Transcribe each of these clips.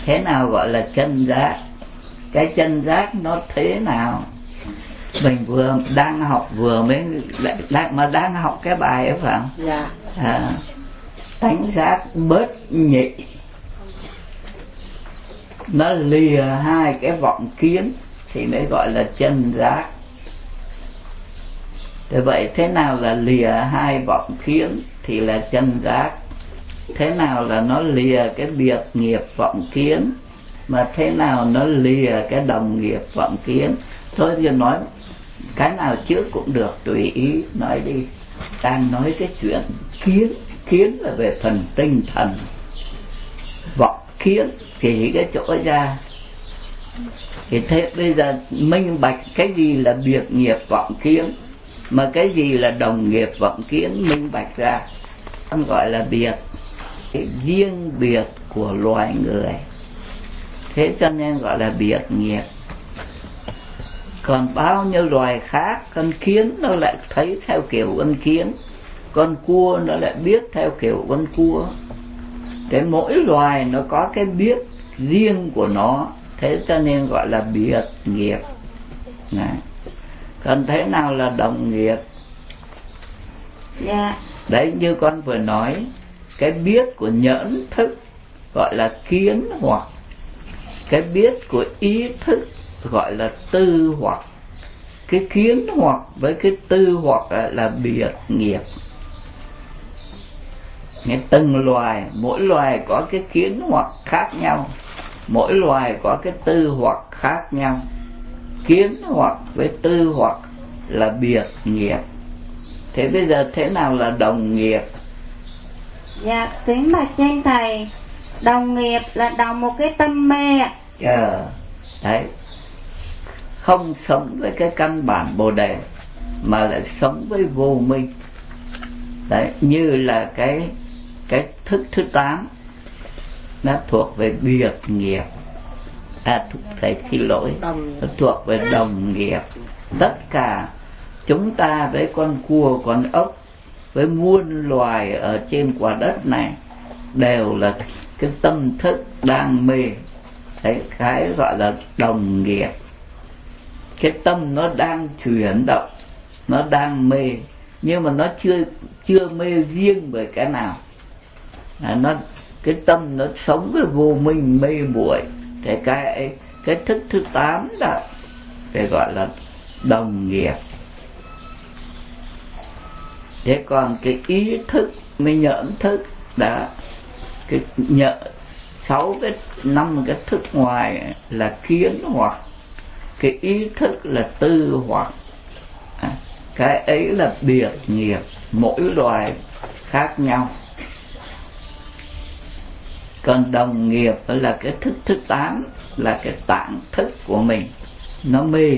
Thế nào gọi là chân giác? Cái chân giác nó thế nào? Mình vừa đang học vừa mới đang học cái bài ấy phải không? Dạ. Tánh giác bớt nhị, nó lìa hai cái vọng kiến thì mới gọi là chân giác. Thế vậy thế nào là lìa hai vọng kiến thì là chân giác? Thế nào là nó lìa cái biệt nghiệp vọng kiến? Mà thế nào nó lìa cái đồng nghiệp vọng kiến? Thôi thì nói cái nào trước cũng được, tùy ý nói đi. Đang nói cái chuyện kiến. Kiến là về phần tinh thần, vọng kiến chỉ cái chỗ ra. Thì thế bây giờ minh bạch cái gì là biệt nghiệp vọng kiến, mà cái gì là đồng nghiệp vọng kiến, minh bạch ra, anh gọi là biệt. Cái riêng biệt của loài người, thế cho nên gọi là biệt nghiệp. Còn bao nhiêu loài khác, con kiến nó lại thấy theo kiểu con kiến, con cua nó lại biết theo kiểu con cua. Thế mỗi loài nó có cái biết riêng của nó, thế cho nên gọi là biệt nghiệp. Còn thế nào là đồng nghiệp? Dạ. Đấy, như con vừa nói, cái biết của nhẫn thức gọi là kiến hoặc, cái biết của ý thức gọi là tư hoặc. Cái kiến hoặc với cái tư hoặc là biệt nghiệp. Từng loài, mỗi loài có cái kiến hoặc khác nhau, mỗi loài có cái tư hoặc khác nhau. Kiến hoặc với tư hoặc là biệt nghiệp. Thế bây giờ thế nào là đồng nghiệp? Dạ, kính bạch trên thầy, đồng nghiệp là đồng một cái tâm mê ạ. Đấy, không sống với cái căn bản Bồ Đề mà lại sống với vô minh. Đấy, như là cái thức thứ 8 nó thuộc về biệt nghiệp. Thầy xin lỗi, nó thuộc về đồng nghiệp. Tất cả chúng ta với con cua, con ốc, với muôn loài ở trên quả đất này đều là cái tâm thức đang mê. Đấy, cái gọi là đồng nghiệp. Cái tâm nó đang chuyển động, nó đang mê, nhưng mà nó chưa mê riêng về cái nào. Cái tâm nó sống với vô minh mê muội. Thì cái thức thứ 8 đó để gọi là đồng nghiệp. Thế còn cái ý thức mới nhẫn thức đã, cái nhận 5 cái thức ngoài là kiến hoặc, cái ý thức là tư hoặc. Cái ấy là biệt nghiệp, mỗi loài khác nhau. Còn đồng nghiệp là cái thức thứ 8, là cái tạng thức của mình, nó mê.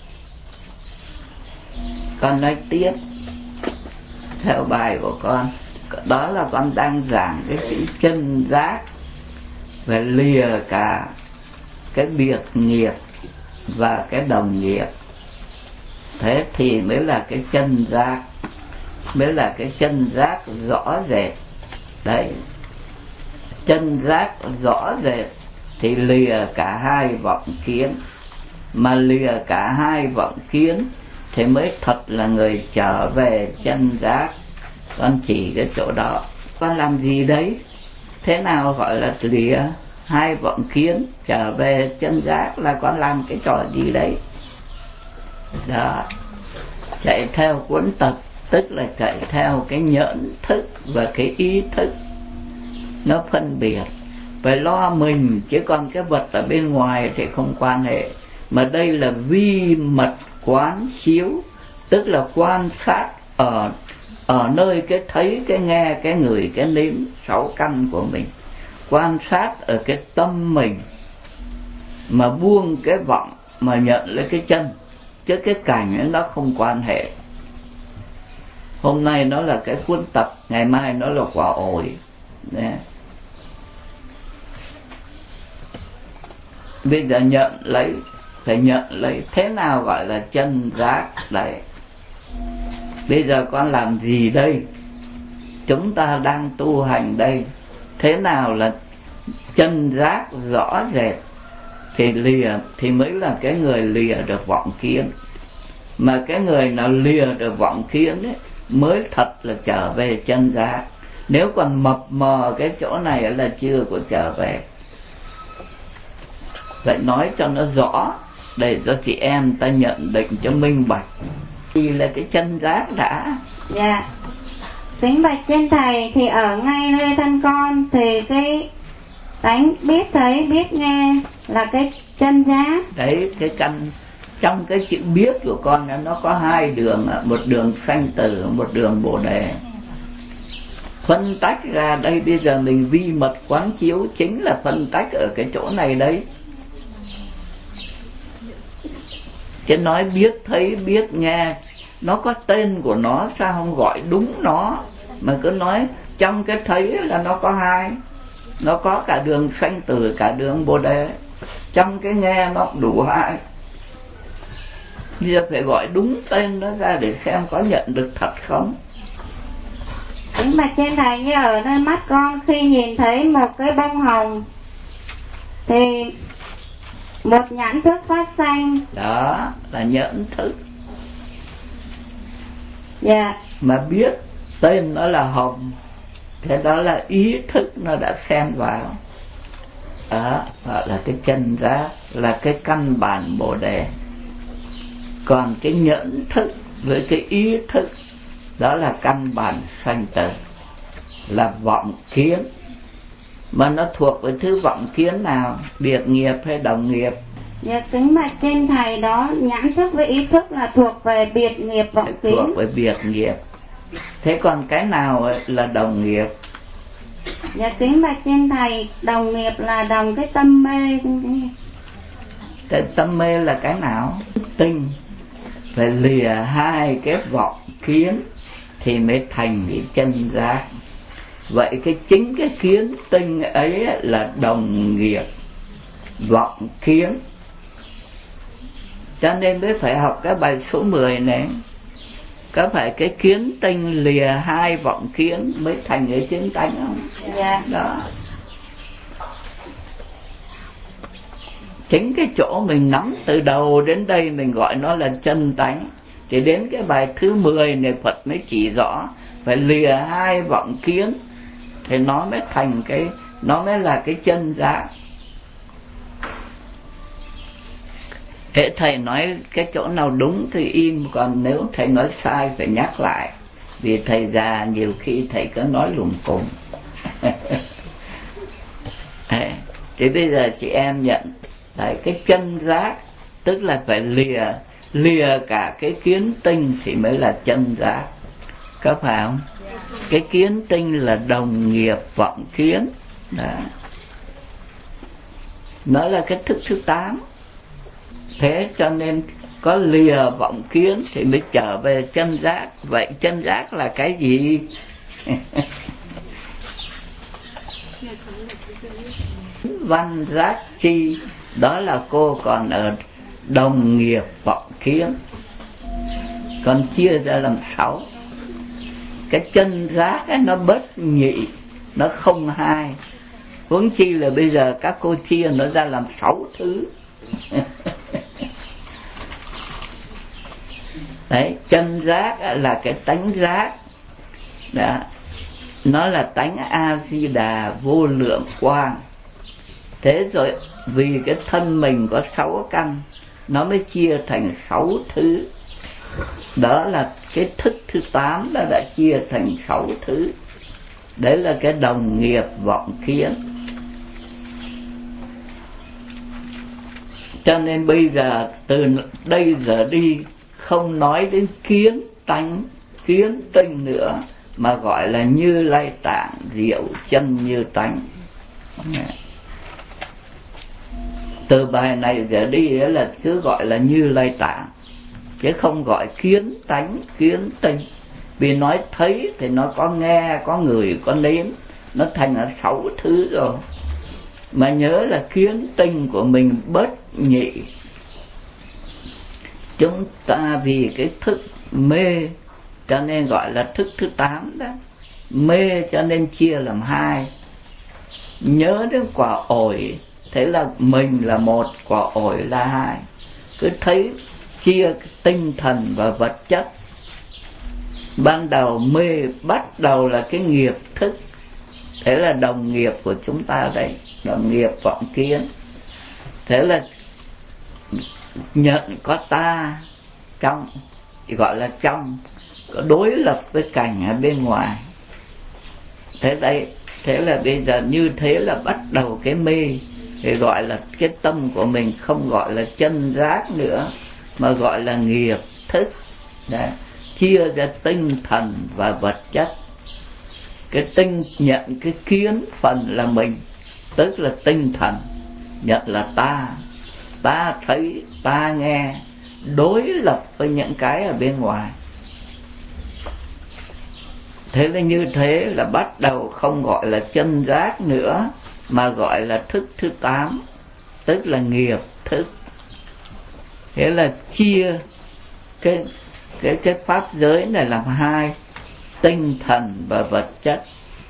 Con nói tiếp theo bài của con, đó là con đang giảng cái chữ chân giác, về lìa cả cái biệt nghiệp và cái đồng nghiệp. Thế thì mới là cái chân giác, mới là cái chân giác rõ rệt. Đấy, chân giác rõ rệt thì lìa cả hai vọng kiến. Mà lìa cả hai vọng kiến thì mới thật là người trở về chân giác. Con chỉ cái chỗ đó. Con làm gì đấy? Thế nào gọi là lìa hai vọng kiến trở về chân giác? Là con làm cái trò gì đấy? Đó, chạy theo cuốn tập, tức là chạy theo cái nhẫn thức và cái ý thức nó phân biệt. Phải lo mình, chứ còn cái vật ở bên ngoài thì không quan hệ. Mà đây là vi mật quán chiếu, tức là quan sát ở nơi cái thấy, cái nghe, cái ngửi, cái nếm, 6 căn của mình. Quan sát ở cái tâm mình, mà buông cái vọng mà nhận lấy cái chân, chứ cái cảnh ấy nó không quan hệ. Hôm nay nó là cái cuốn tập, ngày mai nó là quả ổi. Đấy. Bây giờ nhận lấy, phải nhận lấy. Thế nào gọi là chân giác? Đấy, bây giờ con làm gì đây? Chúng ta đang tu hành đây. Thế nào là chân giác rõ rệt thì lìa, thì mới là cái người lìa được vọng kiến. Mà cái người nào lìa được vọng kiến ấy, mới thật là trở về chân giác. Nếu còn mập mờ cái chỗ này là chưa có trở về. Vậy nói cho nó rõ, để cho chị em ta nhận định cho minh bạch. Thì là cái chân giác đã. Dạ. Kính bạch trên thầy, thì ở ngay nơi thân con thì cái tánh biết thấy biết nghe là cái chân giác. Đấy, cái căn trong cái chữ biết của con nó có hai đường, một đường sanh tử, một đường bồ đề. Phân tách ra đây, bây giờ mình vi mật quán chiếu chính là phân tách ở cái chỗ này đấy. Chứ nói biết thấy biết nghe, nó có tên của nó, sao không gọi đúng nó, mà cứ nói trong cái thấy là nó có hai, nó có cả đường sanh tử cả đường bồ đề. Trong cái nghe nó đủ hai. Bây giờ phải gọi đúng tên nó ra để xem có nhận được thật không. Kính bạch trên thầy, như ở nơi mắt con khi nhìn thấy một cái bông hồng thì một nhãn thức phát sanh. Đó là nhãn thức. Dạ. Mà biết tên nó là hồng, thế đó là ý thức nó đã xen vào. Đó gọi là cái chân giác, là cái căn bản bồ đề. Còn cái nhẫn thức với cái ý thức, đó là căn bản sanh tử, là vọng kiến. Mà nó thuộc với thứ vọng kiến nào, biệt nghiệp hay đồng nghiệp? Dạ kính bạch trên thầy, đó nhãn thức với ý thức là thuộc về biệt nghiệp vọng kiến. Thuộc về biệt nghiệp. Thế còn cái nào là đồng nghiệp? Dạ kính bạch trên thầy, đồng nghiệp là đồng cái tâm mê. Cái tâm mê là cái nào? Tinh. Phải lìa hai cái vọng kiến thì mới thành cái chân giác. Vậy cái chính cái kiến tinh ấy là đồng nghiệp vọng kiến. Cho nên mới phải học cái bài số 10 này. Có phải cái kiến tinh lìa hai vọng kiến mới thành cái kiến tánh không? Dạ. Đó. Chính cái chỗ mình nắm từ đầu đến đây mình gọi nó là chân tánh. Thì đến cái bài thứ 10 này Phật mới chỉ rõ phải lìa hai vọng kiến thì nó mới thành cái, nó mới là cái chân giác. Thế thầy nói cái chỗ nào đúng thì im, còn nếu thầy nói sai phải nhắc lại. Vì thầy già nhiều khi thầy cứ nói lùng cùng. Thì bây giờ chị em nhận tại cái chân giác, tức là phải lìa cả cái kiến tinh thì mới là chân giác. Có phải không? Cái kiến tinh là đồng nghiệp vọng kiến. Đó. Nó là cái thức thứ 8. Thế cho nên có lìa vọng kiến thì mới trở về chân giác. Vậy chân giác là cái gì? Văn giác chi, đó là cô còn ở đồng nghiệp vọng kiến, còn chia ra làm 6. Cái chân giác ấy nó bất nhị, nó không hai. Huống chi là bây giờ các cô chia nó ra làm 6 thứ. Đấy, chân giác là cái tánh giác. Đó. Nó là tánh A-di-đà vô lượng quang. Thế rồi vì cái thân mình có 6 căn, nó mới chia thành 6 thứ. Đó là cái thức thứ 8 đã chia thành 6 thứ. Đấy là cái đồng nghiệp vọng kiến. Cho nên bây giờ từ đây giờ đi không nói đến kiến tánh, kiến tinh nữa, mà gọi là Như Lai Tạng diệu chân như tánh. Từ bài này giờ đi là cứ gọi là Như Lai Tạng, chứ không gọi kiến tánh, kiến tinh. Vì nói thấy thì nó có nghe, có người, có nếm, nó thành là 6 thứ rồi. Mà nhớ là kiến tinh của mình bất nhị. Chúng ta vì cái thức mê cho nên gọi là thức thứ 8 đó. Mê cho nên chia làm 2. nhớ đến quả ổi, thế là mình là một, quả ổi là hai. Cứ thấy chia tinh thần và vật chất. Ban đầu mê bắt đầu là cái nghiệp thức, thế là đồng nghiệp của chúng ta đây, đồng nghiệp vọng kiến. Thế là nhận có ta trong, gọi là trong, có đối lập với cảnh ở bên ngoài. Thế là bây giờ như thế là bắt đầu cái mê, thì gọi là cái tâm của mình không gọi là chân giác nữa, mà gọi là nghiệp thức. Đấy, chia ra tinh thần và vật chất. Cái tinh nhận cái kiến phần là mình, tức là tinh thần, nhận là ta thấy, ta nghe, đối lập với những cái ở bên ngoài. Thế là như thế là bắt đầu không gọi là chân giác nữa, mà gọi là thức thứ 8, tức là nghiệp thức. Thế là chia cái pháp giới này làm hai, tinh thần và vật chất.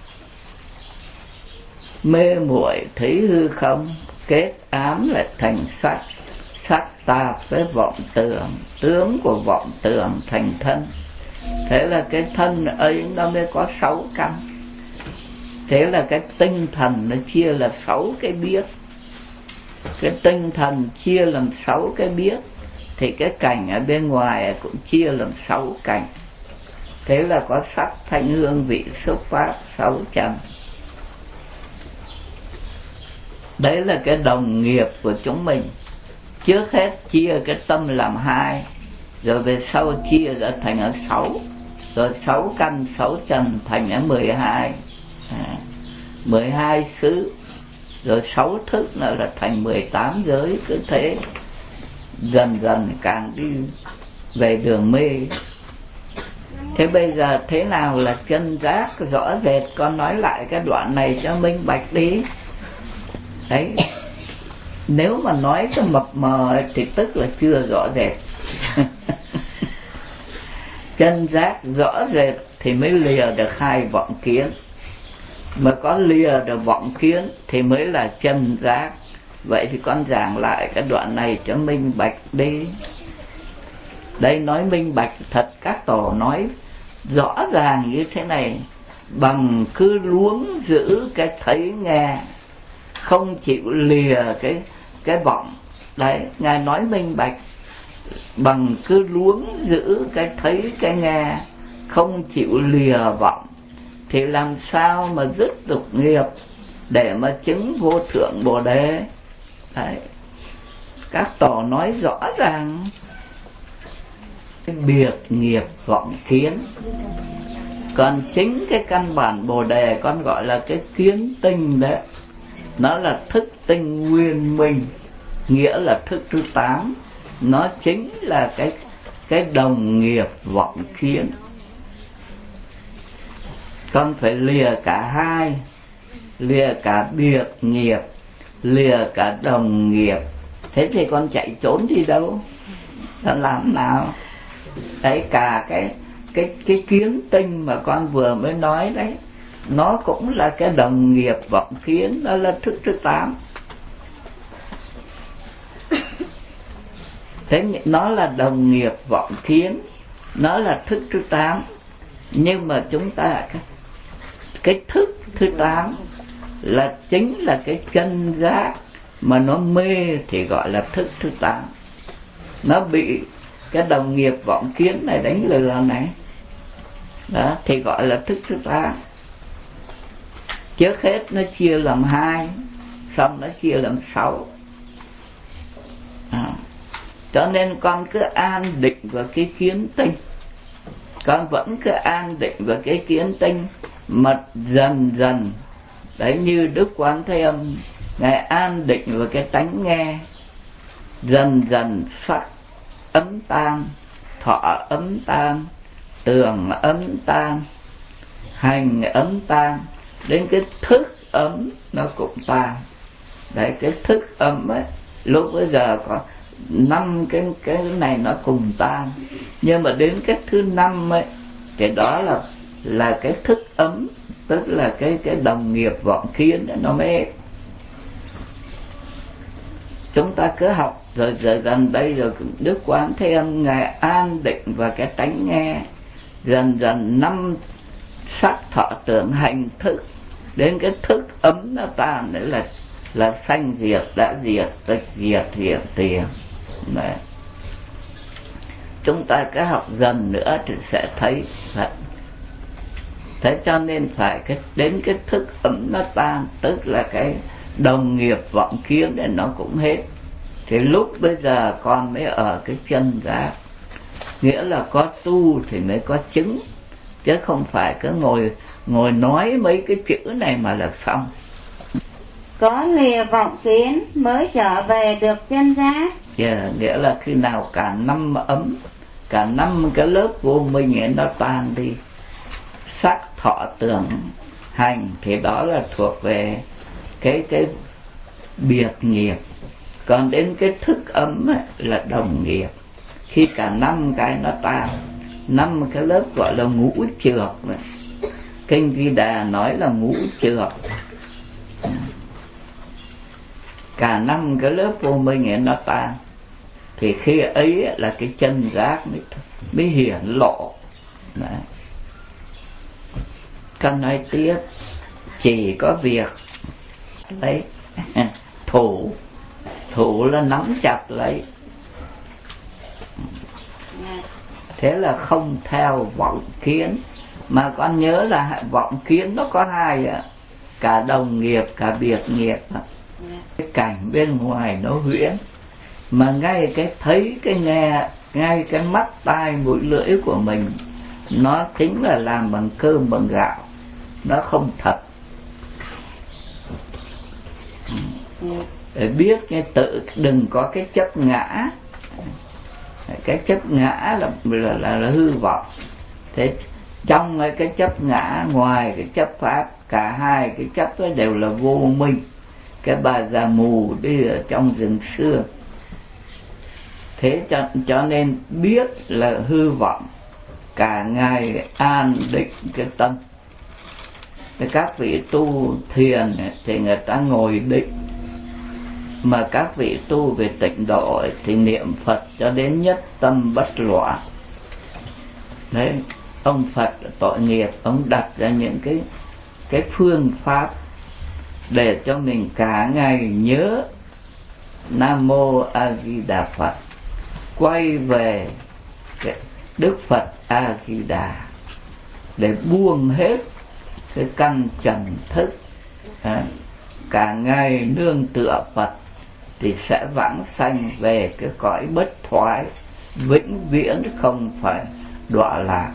Mê muội thấy hư không, kết ám lại thành sắc, sắc tạp với vọng tưởng, tướng của vọng tưởng thành thân. Thế là cái thân ấy nó mới có 6 căn. Thế là cái tinh thần nó chia là 6 cái biết. Cái tinh thần chia làm 6 cái biết, thì cái cảnh ở bên ngoài cũng chia làm 6 cảnh. Thế là có sắc thanh hương vị xúc pháp 6 trần. Đấy là cái đồng nghiệp của chúng mình. Trước hết chia cái tâm làm 2, rồi về sau chia ra thành ở 6, rồi 6 căn 6 trần thành ở 12, 12 xứ, rồi 6 thức nữa là thành 18 giới. Cứ thế dần dần càng đi về đường mê. Thế bây giờ thế nào là chân giác rõ rệt? Con nói lại cái đoạn này cho minh bạch đi. Đấy, nếu mà nói cho mập mờ thì tức là chưa rõ rệt. Chân giác rõ rệt thì mới lìa được hai vọng kiến, mà có lìa được vọng kiến thì mới là chân giác. Vậy thì con giảng lại cái đoạn này cho minh bạch đi. Đây nói minh bạch thật, các tổ nói rõ ràng như thế này: bằng cứ luống giữ cái thấy nghe, không chịu lìa cái vọng. Đấy, Ngài nói minh bạch: bằng cứ luống giữ cái thấy cái nghe, không chịu lìa vọng, thì làm sao mà dứt dục nghiệp để mà chứng vô thượng Bồ Đề. Đấy, các tổ nói rõ ràng. Cái biệt nghiệp vọng kiến, còn chính cái căn bản Bồ Đề con gọi là cái kiến tinh đấy. Nó là thức tinh nguyên minh, nghĩa là thức thứ 8. Nó chính là cái đồng nghiệp vọng kiến. Con phải lìa cả hai, lìa cả biệt nghiệp, lìa cả đồng nghiệp. Thế thì con chạy trốn đi đâu? Nó làm nào? Đấy, cả cái kiến tinh mà con vừa mới nói đấy, nó cũng là cái đồng nghiệp vọng kiến, nó là thức thứ 8. Thế nó là đồng nghiệp vọng kiến, nó là thức thứ 8. Nhưng mà chúng ta cái thức thứ 8 là chính là cái chân giác, mà nó mê thì gọi là thức thứ 8. Nó bị cái đồng nghiệp vọng kiến này đánh lừa này, đó thì gọi là thức thứ 8. Trước hết nó chia làm 2, xong nó chia làm 6. Cho nên con cứ an định vào cái kiến tinh, con vẫn cứ an định vào cái kiến tinh, mà dần dần đấy, như Đức Quán Thế Âm Ngài an định vào cái tánh nghe, dần dần sắc ấm tan, thọ ấm tan, tưởng ấm tan, hành ấm tan, đến cái thức ấm nó cũng tan. Đấy, cái thức ấm ấy, lúc bây giờ có 5 cái này nó cùng tan, nhưng mà đến cái thứ 5 ấy thì đó là cái thức ấm tức là cái đồng nghiệp vọng kiến nó mới hết. Chúng ta cứ học rồi gần đây rồi Đức Quán Thế Âm ngài an định và cái tánh nghe, dần dần năm sắc thọ tưởng hành thức, đến cái thức ấm nó tan đấy là sanh diệt, đã diệt, tịch diệt, hiện tiền. Đấy. Chúng ta cứ học dần nữa thì sẽ thấy thật. Thế cho nên phải đến cái thức ấm nó tan, tức là cái đồng nghiệp vọng kiến để nó cũng hết. Thì lúc bây giờ con mới ở cái chân giác, nghĩa là có tu thì mới có chứng, chứ không phải cứ ngồi nói mấy cái chữ này mà là xong. Có lìa vọng kiến mới trở về được chân giác. Nghĩa là khi nào cả năm ấm, cả năm cái lớp vô minh ấy nó tan đi, sắc thọ tưởng hành thì đó là thuộc về cái biệt nghiệp. Còn đến cái thức ấm ấy, là đồng nghiệp. Khi cả năm cái nó tan, năm cái lớp gọi là ngũ trược. Kinh Di Đà nói là ngũ trược. Cả năm cái lớp vô minh ấy nó tan, thì khi ấy là cái chân giác mới hiển lộ. Đấy. Con nói tiếp, chỉ có việc lấy thủ là nắm chặt lấy, thế là không theo vọng kiến. Mà con nhớ là vọng kiến nó có hai ạ, cả đồng nghiệp cả biệt nghiệp. Cái cảnh bên ngoài nó huyễn, mà ngay cái thấy cái nghe, ngay cái mắt tai mũi lưỡi của mình, nó chính là làm bằng cơm bằng gạo, nó không thật. Để biết cái tự đừng có cái chấp ngã. Cái chấp ngã là hư vọng. Thế trong cái chấp ngã, ngoài cái chấp pháp, cả hai cái chấp đó đều là vô minh. Cái bà già mù đi ở trong rừng xưa. Thế cho nên biết là hư vọng, cả ngày an định cái tâm. Thì các vị tu thiền thì người ta ngồi định, mà các vị tu về tịnh độ thì niệm Phật cho đến nhất tâm bất loạn. Đấy, ông Phật tội nghiệp, ông đặt ra những cái phương pháp để cho mình cả ngày nhớ Nam Mô A Di Đà Phật, quay về cái Đức Phật A Di Đà để buông hết cái căn trần thức. Cả ngày nương tựa Phật thì sẽ vãng sanh về cái cõi bất thoái, vĩnh viễn không phải đọa lạc.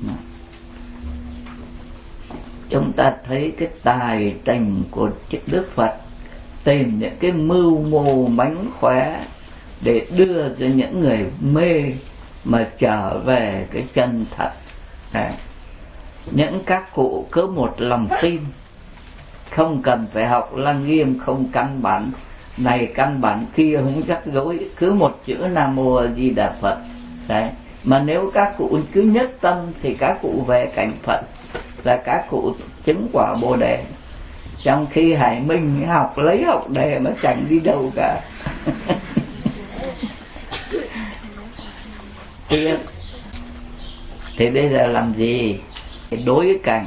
Chúng ta thấy cái tài tình của Đức Phật tìm những cái mưu mô mánh khóe để đưa cho những người mê mà trở về cái chân thật. Những các cụ cứ một lòng tin, không cần phải học Lăng Nghiêm, không căn bản này căn bản kia, không rắc rối, cứ một chữ Nam Mô A Di Đà Phật. Đấy. Mà nếu các cụ cứ nhất tâm thì các cụ về cảnh Phật, là các cụ chứng quả Bồ Đề. Trong khi Hải Minh lấy học đề mà chẳng đi đâu cả. Thì bây giờ làm gì? Đối cảnh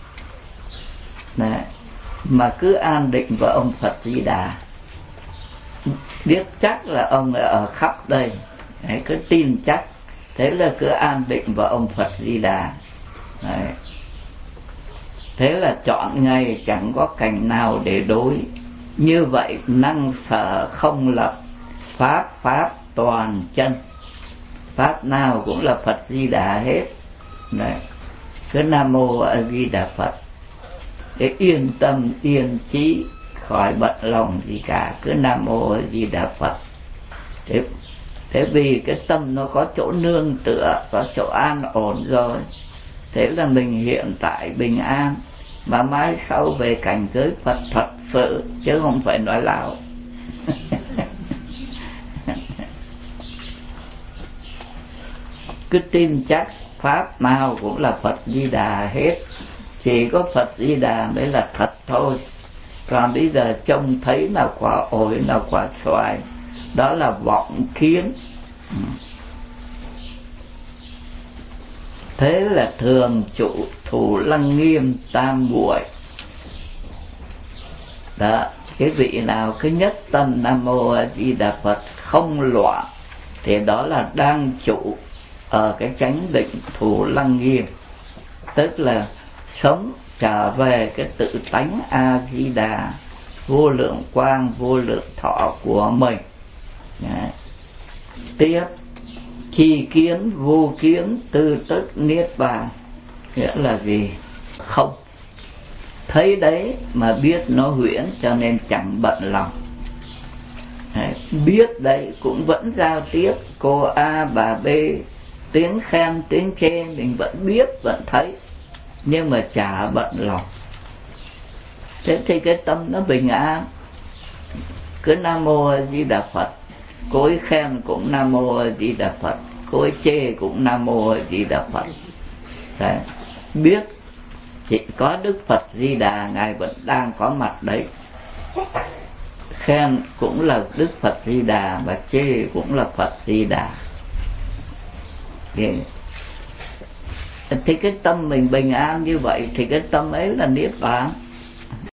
mà cứ an định vào ông Phật Di Đà, biết chắc là ông ở khắp đây. Đấy, cứ tin chắc, thế là cứ an định vào ông Phật Di Đà. Đấy. Thế là chọn ngày chẳng có cảnh nào để đối. Như vậy năng sở không lập, pháp toàn chân. Pháp nào cũng là Phật Di Đà hết. Đấy. Cứ Nam Mô A Di Đà Phật để yên tâm yên trí, khỏi bận lòng gì cả. Cứ Nam Mô A Di Đà Phật. Thế vì cái tâm nó có chỗ nương tựa, có chỗ an ổn rồi, thế là mình hiện tại bình an, mà mai sau về cảnh giới Phật thật sự, chứ không phải nói láo. Cứ tin chắc pháp nào cũng là Phật Di Đà hết. chỉ có Phật Di Đà mới là thật thôi. Còn bây giờ trông thấy là quả ổi, là quả xoài, đó là vọng kiến. Thế là thường trụ thủ lăng nghiêm tam muội. Đó, cái vị nào cứ nhất tâm Nam Mô A Di Đà Phật không loạn thì đó là đang trụ ở cái chánh định thủ lăng nghiêm, tức là sống trở về cái tự tánh A Di Đà vô lượng quang vô lượng thọ của mình. Đấy. Tiếp, chi kiến vô kiến tư tức niết bàn, nghĩa là gì? Không. Thấy đấy mà biết nó huyễn cho nên chẳng bận lòng. Đấy. Biết đấy cũng vẫn giao tiếp, cô A bà B, tiếng khen tiếng chê mình vẫn biết vẫn thấy, nhưng mà chả bận lòng. Thế thì cái tâm nó bình an. Cứ Nam Mô A Di Đà Phật, cô ấy khen cũng Nam Mô A Di Đà Phật, cô ấy chê cũng Nam Mô A Di Đà Phật. Đấy. Biết chỉ có Đức Phật Di Đà Ngài vẫn đang có mặt đấy. Khen cũng là Đức Phật Di Đà, và chê cũng là Phật Di Đà. Thì cái tâm mình bình an như vậy thì cái tâm ấy là niết bàn.